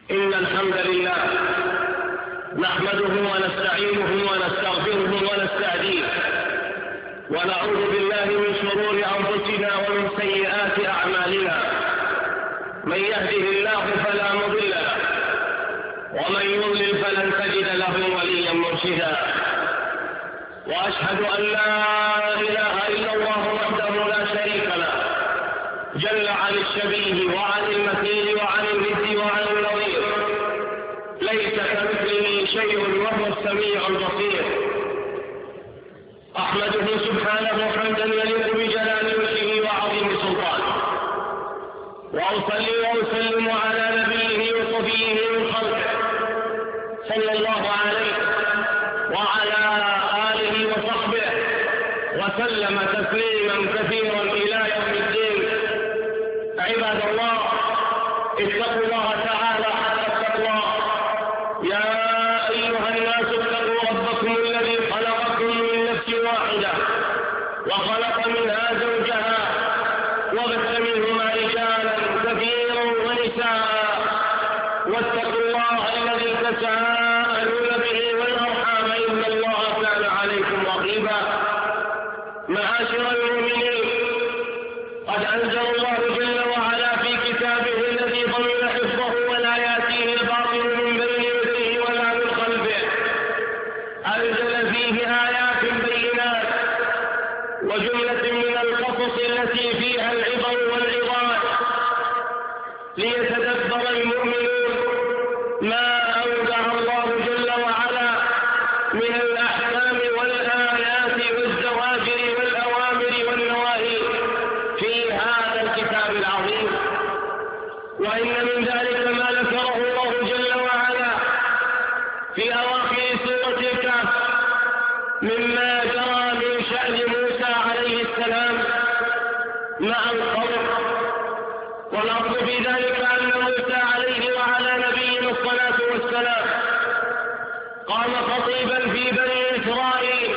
إن الحمد لله نحمده ونستعينه ونستغفره ونستهديه، ونعوذ بالله من شرور أنفسنا ومن سيئات أعمالنا. من يهده الله فلا مضل له، ومن يضلل فلن تجد له وليا مرشدا. وأشهد أن لا إله إلا الله وحده لا شريك له، جل عن الشبيه وعن المثيل وعن الند وعن النظير، ليس كمثله شيء وهو السميع البصير. أحمده سبحانه حمدا يليق بجلال وجهه وعظيم سلطانه، وأصلي وأسلم على نبيه وصفيه من خلقه صلى الله عليه وعلى آله وصحبه وسلم تسليما كثيرا إلى يوم الدين. عباد الله، اتقوا الله تعالى حق التقوى. يا أيها الناس اتقوا ربكم الذي خلقكم من نفس واحدة وخلق منها زوجها وبث منهما رجالا كثيرا ونساء، واتقوا الله الذي تساءلون به والأرحام إن الله كان عليكم رقيبا. معاشر المؤمنين، قد أنزل الله جل وعلا في كتابه الذي ضمن حفظه ولا يأتيه الباطل من بين يديه ولا من خلفه، أنزل فيه آيات بينات وجملة من القصص التي فيها العبر والعظات، ليتدبر المؤمنون ما أودع الله جل وعلا من الأحكام والآيات والزواجر والأوامر والنواهي في هذا الكتاب العظيم. وإن من ذلك ما ذكره الله جل وعلا في أواخر سورة الكهف مما جرى من شأن موسى عليه السلام مع القوم. والأصل في ذلك أن موسى عليه وعلى نبينا الصلاة والسلام قام خطيبا في بني إسرائيل،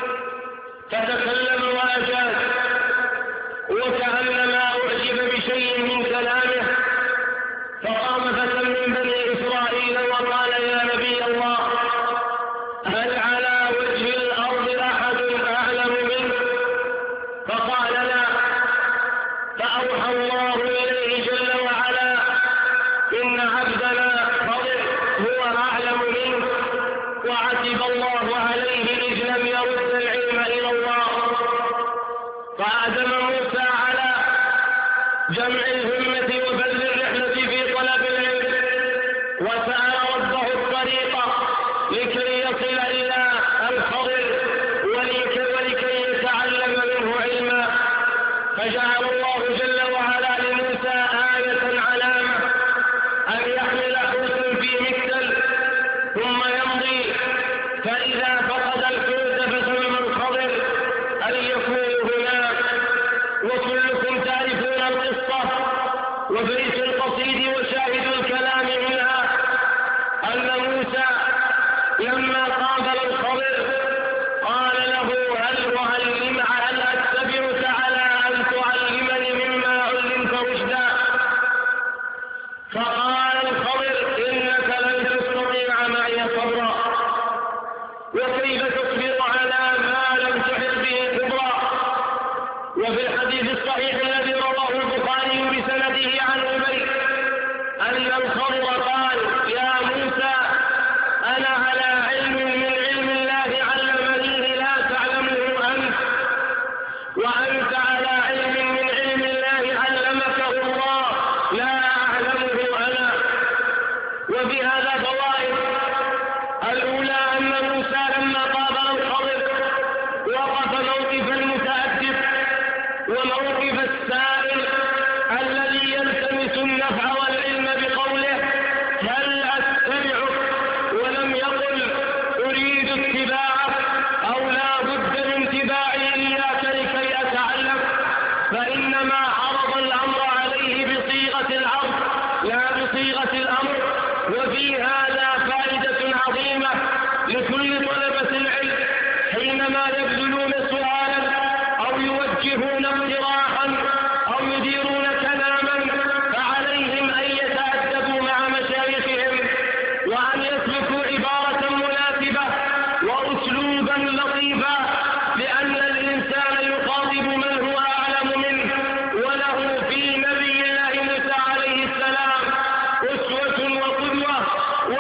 فتكلم وأجاب، وكأنما أعجب بشيء من كلامه، فقام فتى من بني إسرائيل وقال: يا نبي الله، هل على وجه الأرض أحد أعلم منك؟ فقال: لا. فأوحى الله إليه جل وعلا: إن عبدنا خضر هو أعلم منك. وعتب الله عليه إذ لم يرد العلم إلى الله. فعزم موسى على جمع الهمة وبذل الرحلة في طلب العلم، وسأل ربه الطريق لكي يصل إلى الخضر ولكي يتعلم منه علما. فجعل الله جل وعلا لموسى آية علامة أن يحمل حوتا في مكتل ثم يمضي، فإذا فقد الحوت فثم الخضر أن يكون هناك. وكلكم تعرفون القصة، وبيت القصيد وشاهد الكلام منها أن موسى لما طاف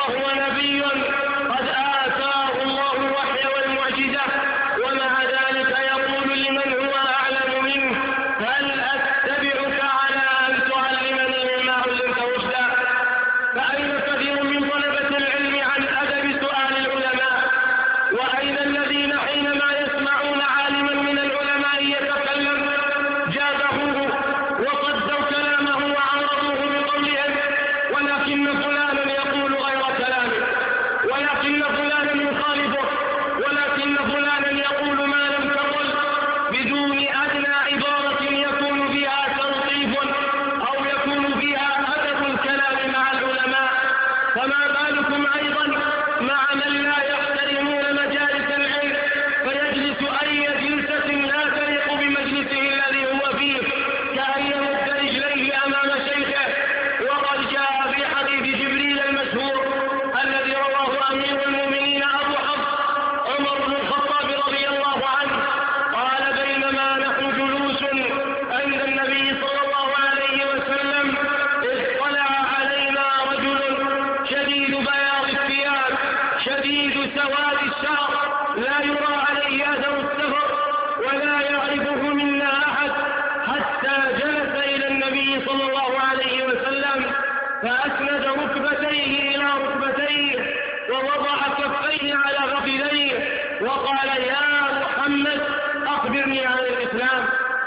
وهو نبي قد آتاه الله الوحي والمعجزة، ومع ذلك يقول لمن هو أعلم منه: هل أتبعك على أن تعلمني مما علمت رشدا؟ فأين كثير من طلبة العلم عن أدب سؤال العلماء؟ وأين الذين حينما يسمعون عالما من العلماء يتكلم جابهوه وصدوا كلامه وعارضوه بقولهم: ولكن فلانا يقول غير كلامه، ولكن فلانا يخالفه، ولكن فلانا يقول ما لم تقل، بدون أدنى عبارة يكون فيها تلطيف أو يكون فيها أدب الكلام مع العلماء. فما بالكم أيضا مع من لا يحترمون مجالس العلم، فيجلس أي جلسة لا تليق بمجلسه الذي هو فيه، كأن يمد رجليه أمام شيخه. وقد جاء في حديث جبريل المشهور الذي رواه أمير المؤمنين أبو حفص عمر بن الخطاب رضي الله عنه قال: بينما نحن جلوس عند النبي صلى الله عليه وسلم اطلع علينا رجل شديد بياض الثياب شديد سواد الشعر، لا يرى عليه أثر السفر ولا يعرفه منا أحد، حتى جلس إلى النبي صلى الله عليه وسلم فأسند ركبتيه إلى ركبتيه ووضع كفيه على فخذيه وقال: يا محمد أخبرني عن الإسلام.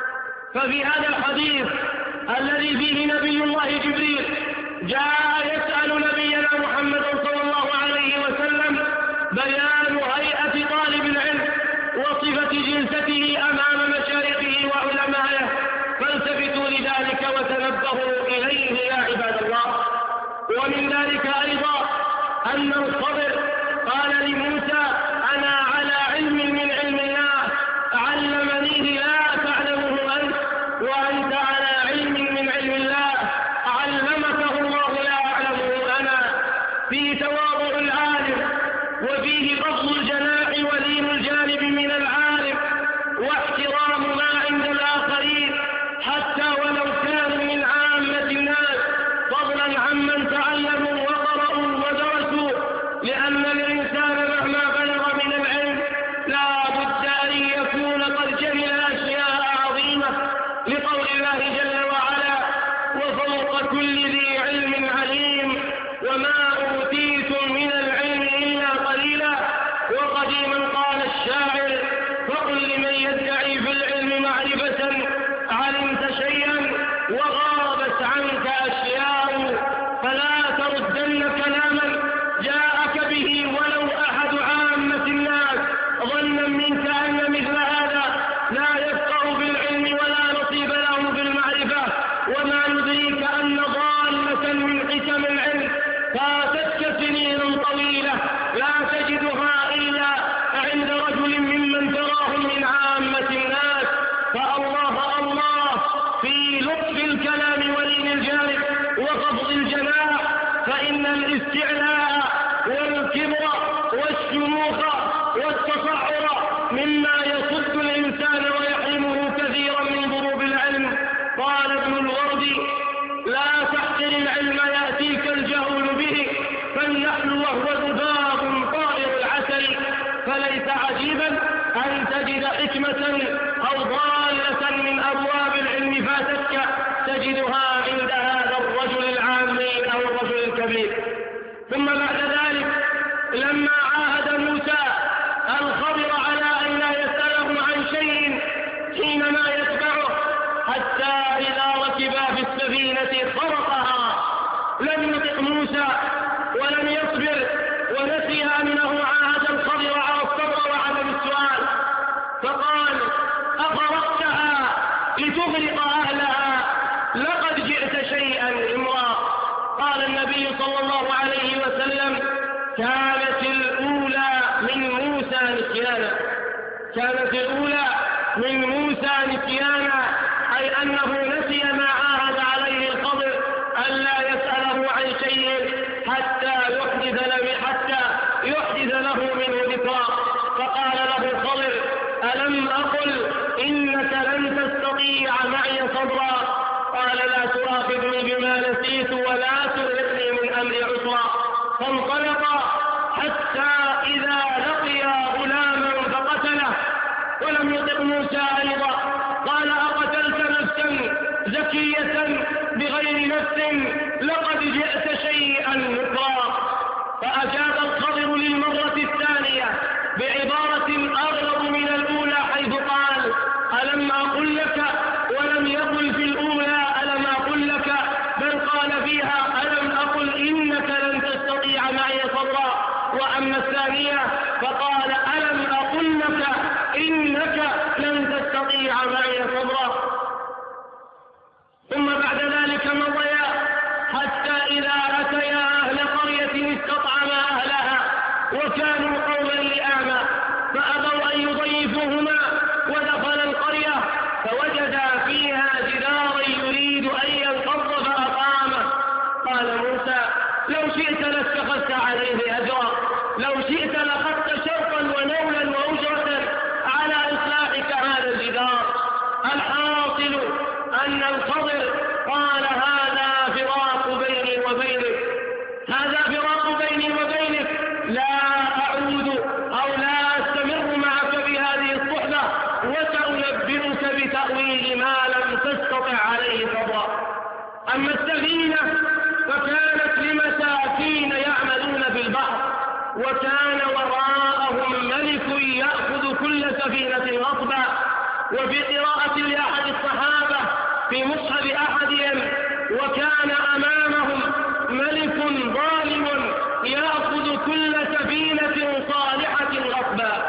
ففي هذا الحديث الذي فيه نبي الله جبريل جاء يسأل نبينا محمد صلى الله عليه وسلم بيان هيئة طالب العلم وصفة جلسته أمام مشايخه وعلمائه، فالتفتوا لذلك وتنبهوا إليه يا عباد الله. ومن ذلك أيضا أن الخضر قال لموسى: أنا على علم من علم الله علمنيه لا تعلمه أنت، وأنت على علم من علم الله علمته الله لا أعلمه أنا. فيه تواضع العالم، وفيه قبض الجناح ولين الجانب من العالم، واحترام ما عند الآخرين حتى ولو كانوا من عامة الناس، فضلا عمن تعلموا وقرأوا ودرسوا، لأن الإنسان مهما بلغ من العلم لا بد أن يكون قد جهل أشياء عظيمة، لقول الله جل وعلا: وفوق كل ذي علم عليم، وما أوتيتم من العلم إلا قليلا. وقديما قال الشاعر: فقل لمن يدعي في العلم معرفة علمت شيئا وغابت عنك أشياء، فلا تردن كلاما جاءك به ولو أحد عامة الناس، ظنا منك أن مثل هذا لا يفقه بالعلم ولا نصيب له بالمعرفة. وما يدريك أن ضالة من حكم العلم فاتتك سنين طويلة لا تجدها إلا عند رجل ممن تراهم من عامة الناس. فالله الله في لطف الكلام ولين الجانب وخفض الجناح، فإن الاستعلاء والكبر والشموخ والتصعر مما يصد الإنسان ويحرمه كثيرا من ضروب العلم. قال ابن الوردي: لا تحقر العلم يأتيك الجهل به، فالنحل وهو ذباب طائر العسل. فليس عجيبا أن تجد حكمة أو ضالة من أبواب العلم فاتتك تجدها عند هذا الرجل العامي أو الرجل الكبير. ثم بعد ذلك لما عاهد موسى الخضر على أن لا يسأله عن شيء حينما يتبعه، حتى إذا ركبا في السفينة خرقها لم يطق موسى ولم يصبر، ونسي أنه عاهد الخضر على الصبر وعدم السؤال، فقال: أخرقتها لتغرق أهلها، لقد جئت شيئا إمرا. قال النبي صلى الله عليه وسلم: كانت الأولى من موسى نسيانا، كانت الأولى من موسى نسيانا، أي أنه نسي ما عاهد عليه الخضر ألا يسأله عن شيء حتى يحدث له منه ذكرى. فقال له الخضر: ألم أقل إنك لن تستطيع معي صبرا؟ قال: لا تؤاخذني بما نسيت ولا ترهقني من أمري عسرا. فانطلق حتى إذا لقي غلاما فقتله. ولم يطق موسى أيضا، قال أقتلت نفسا زكية بغير نفس لقد جئت شيئا نكرا. فأجاب الخضر للمرة الثانية بعبارة أغلظ من الأولى، حيث قال ألم أقل لك، ولم يقل في الأولى ألم أقل لك، بل قال فيها ألم أقل إنك لن تستطيع معي صبرا. وأما الثانية فقال ألم أقل لك إنك لن تستطيع معي صبرا. ثم بعد ذلك مضيا حتى إذا أتيا أهل قرية استطعما أهلها وكانوا قوما لئاما فأبوا أن يضيفوهما، ودخل القرية فوجدا فيها جدارا يريد أن ينقض فأقامه. قال موسى لو شئت لاتخذت عليه أجرا، لو شئت لأخذت شرطا ونولا وأجرة على إصلاحك هذا الجدار. الحاصل أن الخضر قال هذا فراق بيني وبينك، هذا فراق بيني وبينك، لا أعود أو لا أستمر معك بهذه الصحبة، وسأنبئك بتأويل ما لم تستطع عليه صبرا. أما السفينة فكانت لمساكين يعملون في البحر، وكان وراءهم ملك يأخذ كل سفينة غصبا. وفي قراءة لأحد الصحابة في مصحف أحدهم وكان أمامهم ملك ظالم يأخذ كل سفينة صالحة غصبا.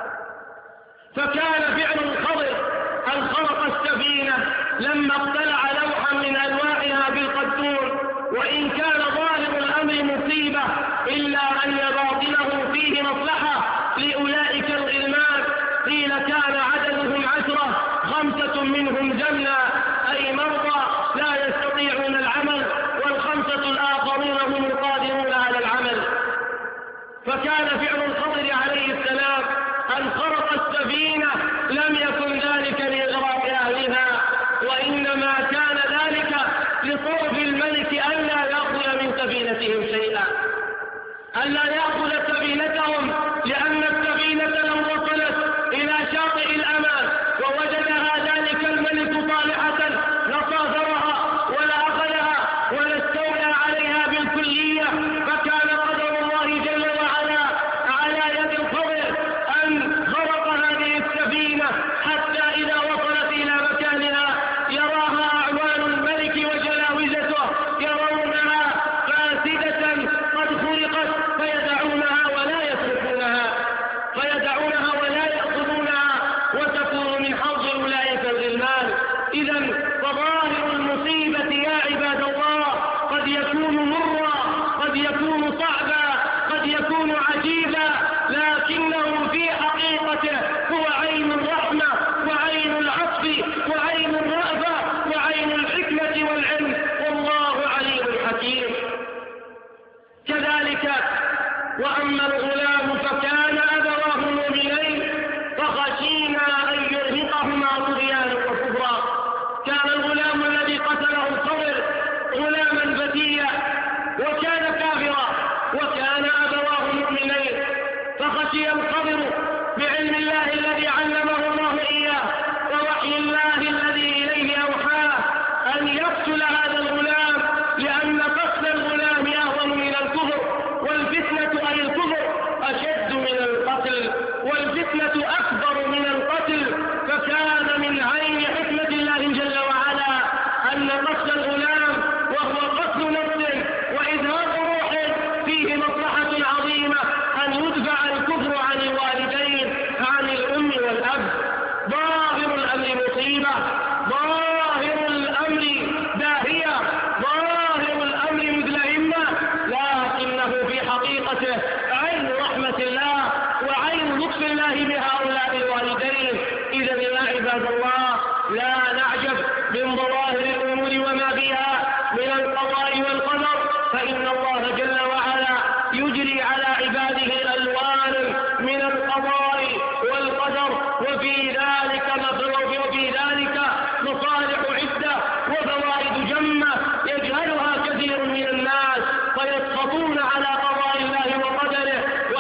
فكان فعل الخضر أن خرق السفينة لما اقتلع لوحا من ألواحها بالقدور، وإن كان ظاهر الأمر مصيبة إلا أن باطنه فيه مصلحة لأولئك الغلمان. قيل كان عددهم 10، 5 منهم جنة أي مرضى لا يستطيعون العمل، وال5 الآخرون هم القادرون على العمل. فكان فعل الخضر عليه السلام أن خرق السفينة، لم يكن ذلك لإغراق أهلها، وإنما كان ذلك لصرف الملك ألا يأخذ من سفينتهم شيئا، ألا يأخذ سفينتهم، لأن السفينة لو وصلت إلى شاطئ الأمان ووجدها ذلك الملك صالحة لصادرها ولا أخذها ولا استولى عليها بالكلية. فكان قدر الله جل وعلا على يد الخضر أن خرق هذه السفينة حتى إذا وصلت إلى مكانها يراها أعوان الملك وجلاوزته يرونها فاسدة قد خرقت فيدعونها ولا يتركونها، فيدعونها ولا يأخذونها، وتكون من حظ أولئك الغلمان. إذن فظاهر المصيبة يا عباد الله قد يكون مرا، قد يكون صعبا، قد يكون عجيبا، لكنه في حقيقته هو عين الرحمة وعين العطف وعين الرأفة وعين الحكمة والعلم، والله عليم حكيم. كذلك وأما الغلام فكان أبواه مؤمنين فخشينا أن يرهقهما طغيانا وكفرا. كان الغلام الذي قتله الخضر غلاما فتيا وكان كافرا، وكان أبواه مؤمنين، فخشي الخضر بعلم الله الذي علمه الله إياه ووحي الله الذي إليه أوحاه أن يقتل هذا الغلام، لأن قتل الغلام أهون من الكفر، والفتنة أي الكفر أشد من القتل، والفتنة أكبر من القتل. فكان من عين حكمة الله جل وعلا أن قتل الغلام وهو قتل نفس وإذهاب روح فيه مصلحة عظيمة، أن يدفع الكفر عن الوالدين، عن الأم والأب. ظاهر الأمر مصيبة، ظاهر الأمر داهية، ظاهر الأمر مدلهمة، لكنه في حقيقته عين رحمة الله وعين لطف الله بهؤلاء الوالدين. إذا يا عباد الله لا نعجب من ظواهر الأمور وما فيها من القضاء والقدر، فإن الله جل وعلا يجري على عباده ألوان من القضاء والقدر، وفي ذلك مصالح عدة وفوائد جمة يجهلها كثير من الناس، فيسخطون على قضاء الله وقدره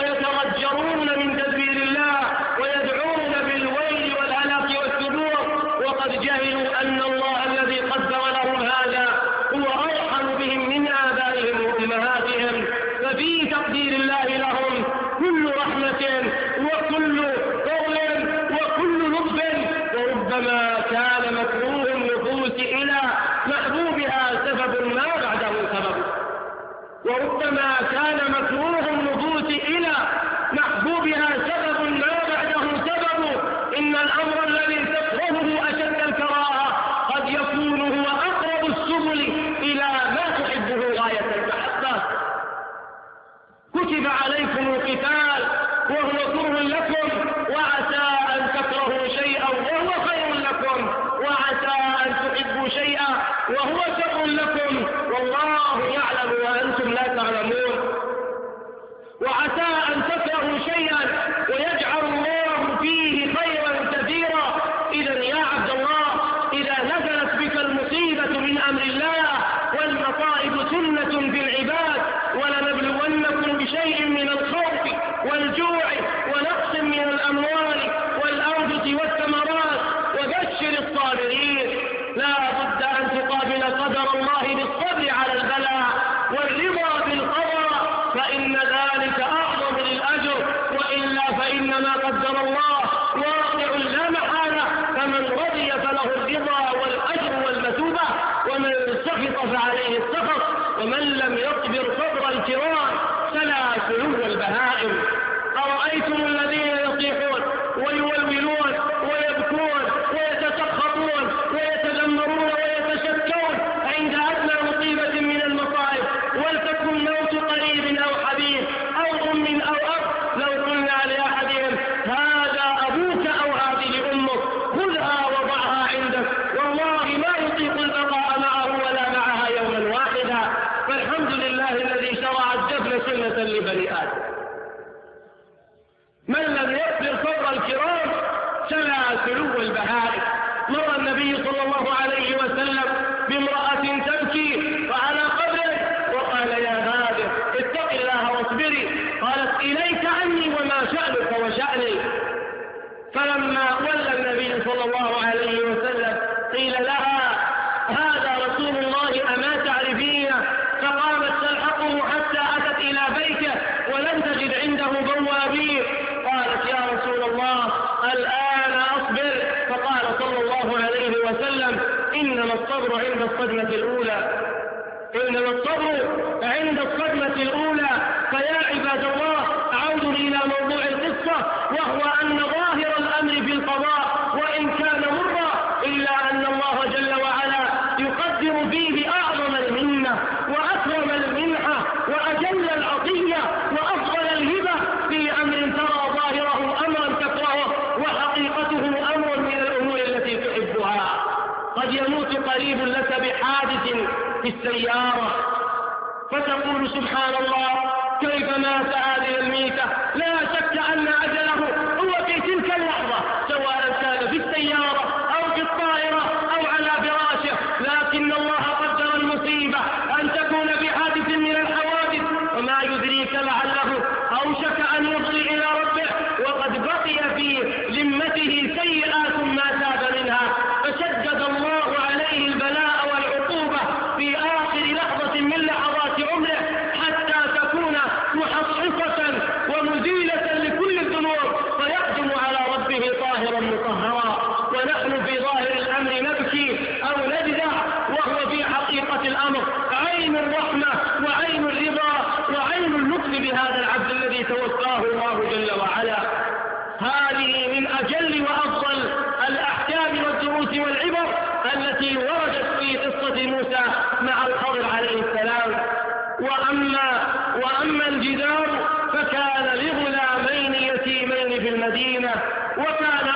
في تقدير الله لهم كل رحمة وكل قول وكل لطف. وربما كان مكروه النفوس إلى محبوبها سبب ما بعده سبب، وربما كان مكروه النفوس إلى محبوبها سبب ما بعده سبب. إن الأمر الذي تكرهه أشد الكراهة قد يكون هو أقرب السبل إلى ما تحبه غاية المحبة. كتب عليكم القتال وهو كره لكم، وعسى أن تكرهوا شيئا وهو خير لكم، وعسى أن تحبوا شيئا وهو شر لكم، والله يعلم وأنتم لا تعلمون. وعسى أن تكرهوا شيئا ويجعل الله فيه خيرا كثيرا. إذا يا عبد الله، إذا نزلت بك المصيبة من أمر الله، والمصائب سنة في العباد، ولنبلونكم بشيء من الخوف والجوع ونقص من الأموال والأنفس والثمرات وبشر الصابرين. لا بد أن تقابل قدر الله بالصبر على البلاء والرضا بالقضاء، فإن ذلك أعظم للأجر، وإلا فإن ما قدر الله واقع لا محالة. فمن رضي فله الرضا والأجر والمثوبة، ومن سخط فعليه السخط، ومن لم يصبر صبر الكرام فلا سلو البهائم. أرأيتم الذين يصيحون ويولولون ويبكون ويتسخطون ويتذمرون ويتشكون عند أدنى مصيبة من المصائب، ولتكن موت قريب أو حبيب أو أم أو أب، لو قلنا لأحدهم هذا أبوك أو هذه أمك خذها وضعها عندك، والله ما يطيق البقاء معه ولا معها يوما واحدا. فالحمد لله الذي شرع الدفن سنة لبني آدم. من لم يصبر صبر الكرام سلا سلو البهائم. مر النبي صلى الله عليه وسلم بامرأة تبكي وعلى قبره، وقال يا هذه اتق الله واصبري. قالت إليك عني وما شأنك وشأني. فلما ولى النبي صلى الله عليه وسلم قيل لها هذا رسول الله أما تعرفينه؟ فقامت تلحقه حتى أتت إلى بيته ولم تجد عنده بوابين. قالت يا رسول الله الآن أصبر. فقال صلى الله عليه وسلم إنما الصبر عند الصدمة الأولى، إنما الصبر عند الصدمة الأولى. فيا عباد الله، أعود إلى موضوع القصة، وهو أن ظاهر الأمر في القضاء وإن كان مرا، إلا أن الله جل وعلا يقدر فيه أعظم المنة وأكرم المنحة وأجل العطية وأفضل الهبة في أمر ترى ظاهره أمرا تكرهه وحقيقته أمر من الأمور التي تحبها. قد يموت قريب لك بحادث في السيارة فتقول سبحان الله كيف مات هذه الميتة. لا شك أن أجله هو في تلك اللحظة، سواء كان في السيارة أو في الطائرة أو على فراشه، لكن الله قدر المصيبة أن تكون بحادث من الحوادث، وما يدريك لعله أوشك أن يفضي إلى ربه وقد بقي في ذمته سيئات ما تاب منها، فشدد الله عليه البلاء والعقوبة في آخر لحظة من لحظات عمره حتى تكون محصصة ومزيلة لكل الذنوب، فيقدم على ربه طاهرا مطهرا. ونحن في ظاهر الأمر نبكي أو نجزع، وهو في حقيقة الأمر عين الرحمة وعين الرضا وعين اللطف بهذا العبد الذي توفاه الله جل وعلا. هذه من أجل وأفضل الأحكام والدروس والعبر التي وردت في قصة موسى مع الخضر عليه السلام. وأما الجدار فكان لغلامين يتيمين في المدينة وكان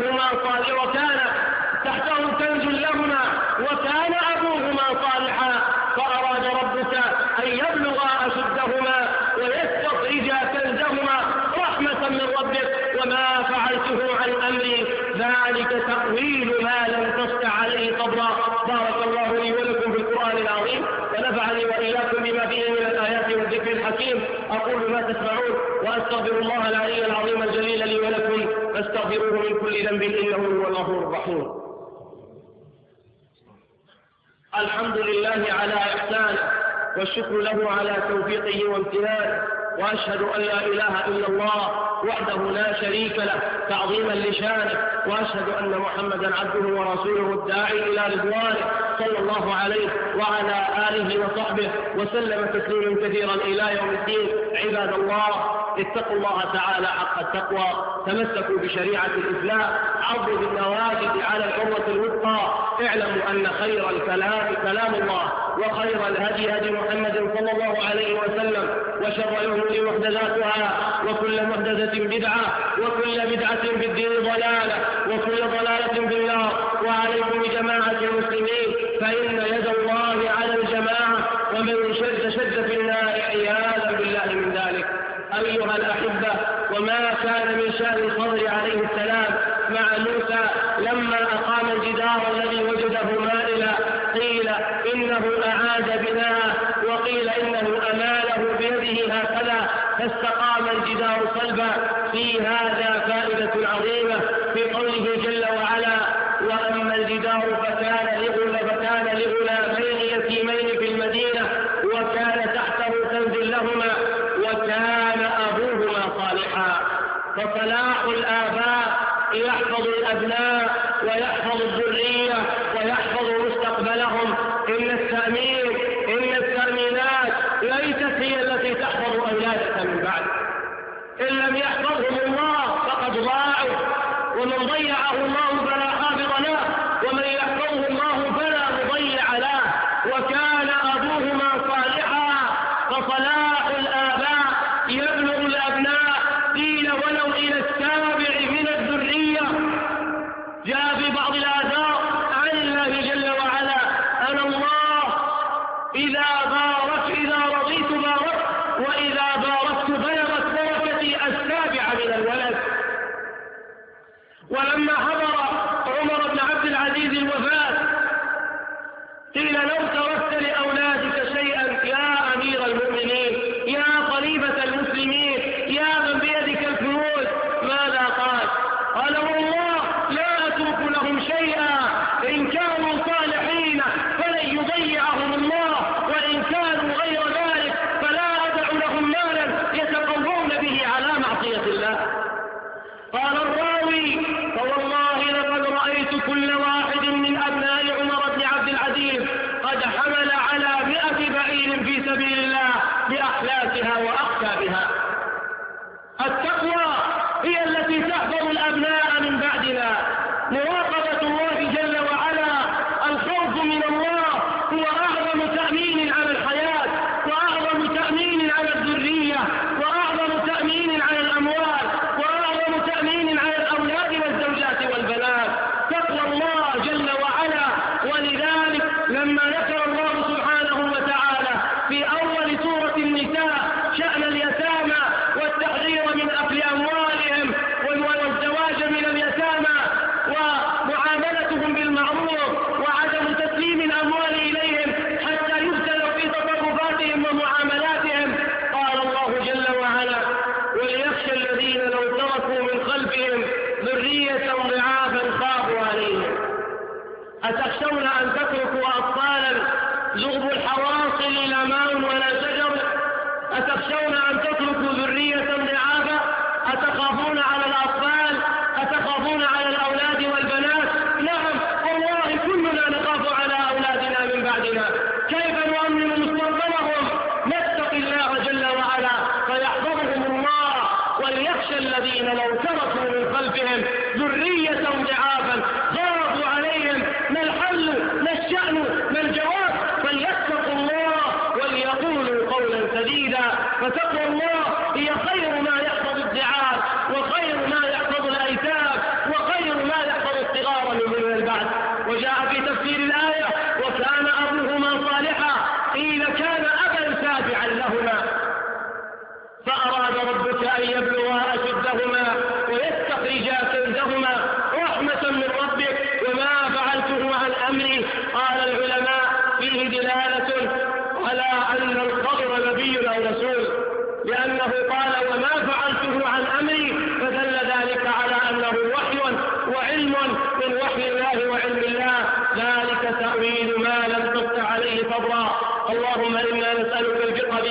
تحته كنز لهما وكان أبوهما صالحا، فأراد ربك أن يبلغا أشدهما ويستخرجا كنزهما رحمة من ربك وما فعلته عن أمري ذلك تأويل ما لم تستطع عليه صبرا. بارك الله لي ولكم في القرآن العظيم، ونفعني وإياكم بما فيه من الآيات والذكر الحكيم. أقول ما تسمعون وأستغفر الله العلي العظيم الجليل لي ولكم، فاستغفروه من كل ذنب إنه هو الغفور الرحيم. الحمد لله على إحسانه، والشكر له على توفيقه وامتنانه، وأشهد أن لا إله إلا الله وحده لا شريك له تعظيما لشانه، وأشهد أن محمدا عبده ورسوله الداعي إلى رضوانه صلى الله عليه وعلى آله وصحبه وسلم تسليما كثيرا إلى يوم الدين. عباد الله، اتقوا الله تعالى حق التقوى، تمسكوا بشريعة الإسلام، عضوا بالنواجذ على العروة الوثقى. اعلموا أن خير الكلام كلام الله، وخير الهدي هدي محمد صلى الله عليه وسلم، وشر الأمور محدثاتها، وكل محدثة بدعة، وكل بدعة في الدين ضلالة، وكل ضلالة في النار. وعليكم بجماعة المسلمين، فإن يد الله على الجماعة، ومن شد في النار عياذا بالله من ذلك. أيها الأحبة، وما كان من شأن الخضر عليه السلام مع موسى لما أقام الجدار الذي وجده مائلا، قيل إنه أعاد بناءه، وقيل إنه أماله بيده هكذا فاستقام الجدار صلبا. في هذا فائدة عظيمة في قوله جل وعلا: وأما الجدار فكان لغلامين يتيمين في المدينة وكان تحته كنز لهما وكان أبوهما صالحا. فصلاح الآباء يحفظ الأبناء ويحفظ الذرية ويحفظ مستقبلهم. إن التأمينات ليست هي التي تحفظ أولادك من بعد. إن لم يحفظهم الله فقد ضاعوا، ومن ضيعه الله فلا حافظ له، ومن يحفظه الله فلا مضيع له. وكان أبوهما صالحا. فصلاح الآباء يبلغ الأبناء، قيل ولو إلى السابع من الذرية. جاء في بعض الآثار عن الله جل وعلا: أنا الله إذا رضيت باركت، وإذا باركت بلغت بركتي السابع من الولد. ولما حضر عمر بن عبد العزيز الوفاة قيل: لو تركت لأولادك شيئا يا أمير المؤمنين، يا خليفة المسلمين، يا من بيدك الفلوس، ماذا قال؟ قال: والله لا أترك لهم شيئا، إن كانوا صالحين فلن يضيعهم الله، وإن كانوا غير ذلك فلا أدع لهم مالا يتقوون به على معصية الله. قال الراوي: فوالله لقد رأيت كل واحد من أبناء عمر بن عبد العزيز قد حمل على 100 بعير في سبيل الله بأحلاسها وأقتابها. التقوى هي التي تحفظ الأبناء من بعدنا. مراقبة الله جل وعلا، الخوف من الله هو أعظم تأمين على الحياة، وأعظم تأمين على الذرية، وأعظم تأمين على الأموال، وأعظم تأمين على الأولاد والزوجات والبنات. تقوى الله جل وعلا. ولذلك لما ذكر الله سبحانه وتعالى في أول سورة النساء شأن اليتامى والتحذير من أكل أموالهم والزواج من اليتامى ومعاملتهم بالمعروف وعدم تسليم الأموال إليهم حتى يبتلوا في تصرفاتهم ومعاملاتهم، قال الله جل وعلا: وليخشى الذين لو تركوا من خلفهم ذرية ضعافا خافوا عليهم. أتخشون أن تتركوا أطفالا زغب الحواصل لا ماء ولا شجر؟ أتخشون أن تتركوا ذرية ضعافا؟ أتخافون على الأطفال؟ أتخافون على الأولاد والبنات؟ نعم والله كلنا نخاف على أولادنا من بعدنا. كيف نؤمن مستقبلهم؟ نتقي الله جل وعلا فيحفظهم الله. وليخشى الذين لو تركوا من خلفهم ذرية ضعافا خافوا عليهم. ما الحل؟ ما الشأن؟ ما الجواب؟ فليتقوا الله وليقولوا قولا سديدا. فتقوى الله هي خير ما يحفظ الضعاف، وخير ما يحفظ الأيتام، وخير ما يحفظ الصغار من البعث. وجاء في تفسير الآية: وكان أبوهما صالحا، قيل كان أبا تابعا لهما. فأراد ربك أن يبلغا أشدهما ويستخرجا كنزهما رحمة من ربك وما فعلته عن أمري. قال العلماء: فيه دلالة على أن الخضر نبي أو رسول، لأنه قال: وما فعلته عن أمري، فدل ذلك على أنه وحي وعلم من وحي الله وعلم الله. ذلك تأويل ما لم تستطع عليه صبرا. اللهم إنا نسألك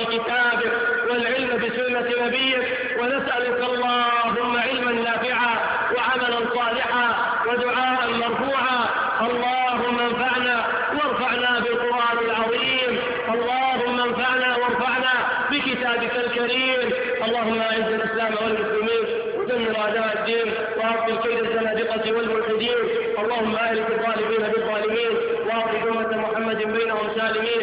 بكتابك والعلم بسنة نبيك، ونسألك اللهم علما نافعا وعملا صالحا ودعاء مرفوعا. اللهم انفعنا وارفعنا بالقرآن العظيم، اللهم انفعنا وارفعنا بكتابك الكريم. اللهم اعز الإسلام والمسلمين ودمر أعداء الدين وأبطل كيد الزنادقة والملحدين. اللهم أهلك الظالمين بالظالمين وأخرج أمة محمد بينهم سالمين.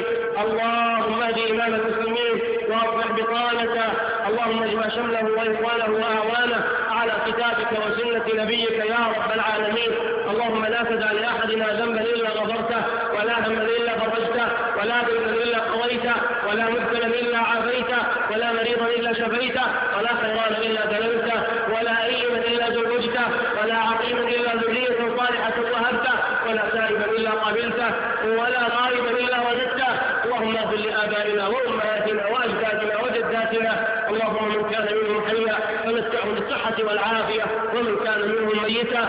اللهم اهد إمام المسلمين وأصلح بطانته. اللهم اجمع شمله وإخوانه وأعوانه على كتابك وسنة نبيك يا رب العالمين. اللهم لا تدع لأحدنا ذنبا إلا غفرته، ولا هما إلا فرجته، ولا دينا إلا قضيته، ولا مبتلا إلا عافيته، ولا مريضا إلا شفيته، ولا خيران إلا دللته، ولا أيما إلا زوجته، ولا عقيما إلا ذرية صالحة وهبته، ولا سائبا إلا قبلته، ولا غائبا إلا وجدته. اللهم اغفر لآبائنا وأمهاتنا وأجدادنا وجداتنا. اللهم من كان منهم حيا فمتعه بالصحة والعافية، ومن كان منهم ميتا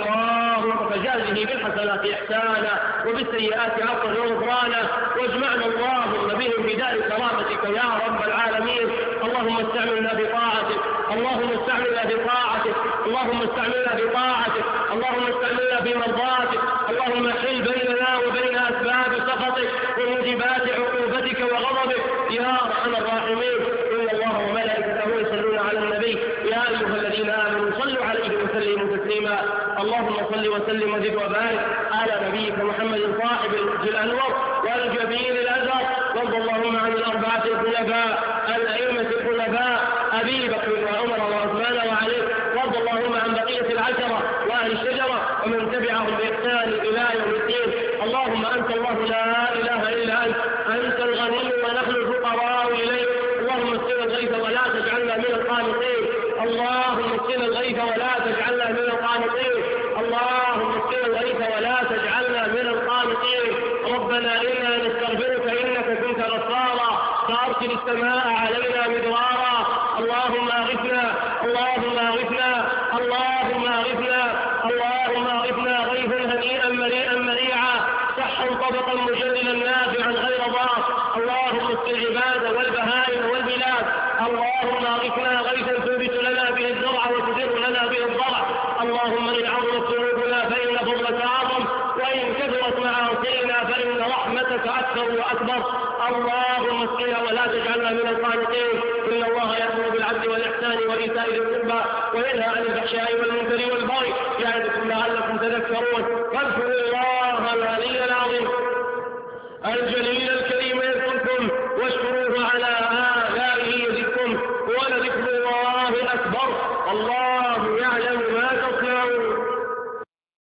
اللهم فجازه بالحسنات إحسانا وبالسيئات عفوا وغفرانا، واجمعنا اللهم بهم بدار كرامتك يا رب العالمين. اللهم استعملنا بطاعتك، اللهم استعملنا بطاعتك، اللهم استعملنا بطاعتك، اللهم استعملنا بمرضاتك. اللهم حل بيننا وبين أسباب سخطك وموجبات عقوبتك وغضبك يا أرحم الراحمين. إن الله وملائكته يصلون على النبي يا أيها الذين آمنوا صلوا عليه وسلموا تسليما. اللهم صل وسلم وزد وبارك على نبيك محمد صاحب الوجه الأنور والجبين الأزهر. وارض اللهم عن الأربعة الخلفاء الأئمة الخلفاء أبي بكر وعمر وعثمان وعلي. وارض اللهم عن بقية العشرة وأهل الشجرة ومن تبعهم بإحسان إلى يوم الدين. اللهم أنت الله لا إله إلا أنت، أنت الغني ونحن الفقراء إليك. اللهم اسقنا الغيث ولا تجعلنا من القانطين، اللهم اسقنا الغيث ولا تجعلنا من القانطين، اللهم اسقنا الغيث ولا تجعلنا من القانطين. ربنا إنا نستغفرك إنك كنت غفارا فأرسل السماء علينا مدرارا. اللهم أغثنا، اللهم أغثنا، اللهم أغثنا، اللهم أغثنا غيثا هنيئا مريئا مريعا صحا طبقا مجللا نافعا غير ضار. اللهم اسق العباد والبهائم والبلاد. اللهم أغثنا غيثا تنبت لنا به الزرع وتدر لنا به الضرع. اللهم إن عظمت ذنوبنا فإن فضلك أعظم، وإن كثرت معاصينا فإن رحمتك أكثر وأكبر. اللهم اسقنا ولا تجعلنا من القانطين. إن الله يأمر بالعدل والإحسان وإيتاء ذي القربى وينهى عن الفحشاء والمنكر والبغي يعظكم لعلكم تذكرون. واذكروا الله العلي العظيم الجليل الكريم يذكركم